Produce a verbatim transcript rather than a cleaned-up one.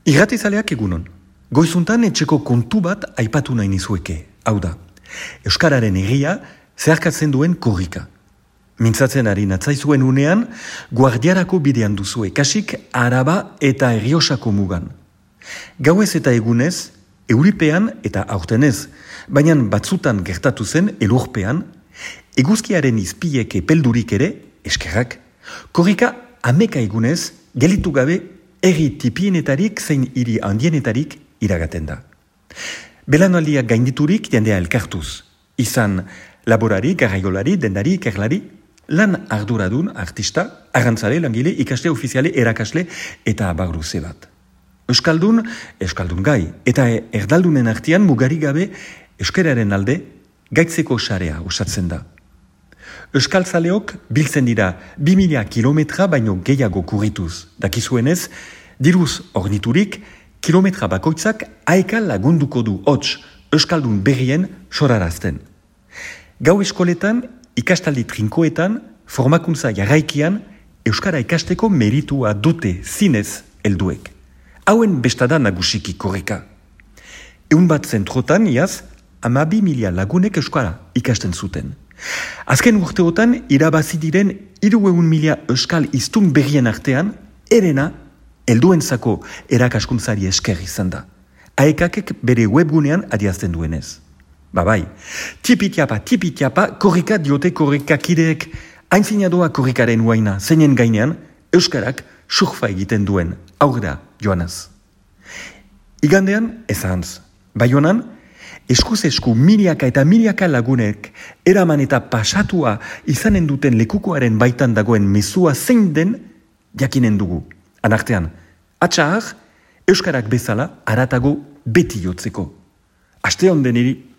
Irratizaleak egunon. Goizuntan etxeko kontu bat aipatu nahi nizueke. Hau da, Euskararen egia zeharkatzen duen korrika. Mintzatzen ari natzaizuen unean, guardiarako bidean duzue, kasik Araba eta Errioxako mugan. Gauez eta egunez, euripean eta aurtenez, baina batzutan gertatu zen elurpean, eguzkiaren izpiek epeldurik ere, eskerrak, korrika ameka egunez, gelitu gabe herri tipienetarik zein hiri handienetarik iragaten da. Belaunaldiak gainditurik jendea elkartuz, izan laborari, garraiolari, dendari, ikerlari, lan arduradun, artista, arrantzale, langile, ikasle, ofiziale, erakasle eta bagruze bat. Euskaldun, Euskaldun gai, eta erdaldunen artean mugari gabe euskararen alde gaitzeko sarea osatzen da. Euskaltzaleok biltzen dira bi mila kilometra baino gehiago kurrituz. Dakizuenez, diruz orniturik, kilometra bakoitzak aeka lagunduko du hots Euskaldun berrien sorarazten. Gau eskoletan, ikastaldi trinkoetan, formakuntza jarraikian, Euskara ikasteko meritua dute zinez helduek. Hauen bestada nagusiki korrika. Eun bat zentrotan, iaz, amabi mila lagunek Euskara ikasten zuten. Azken urteotan, irabazi diren hiruehun mila Euskal hiztun berrien artean, erena, helduentzako erakaskuntzari esker izan da. Aekakek bere webgunean adiazten duenez. Babai, tipitiapa, tipitiapa, korrika diote korrikakideek, aintzinadoa korrikaren uaina, zeinen gainean, Euskarak surfa egiten duen, aurrera joanaz. Igandean, ezahantz, Baionan, eskuz esku miliaka eta miliaka lagunek eraman eta pasatua izanen duten lekukoaren baitan dagoen mezua zein den jakinen dugu. Anartean, atxahar, Euskarak bezala aratago beti jotzeko. Aste onden eri.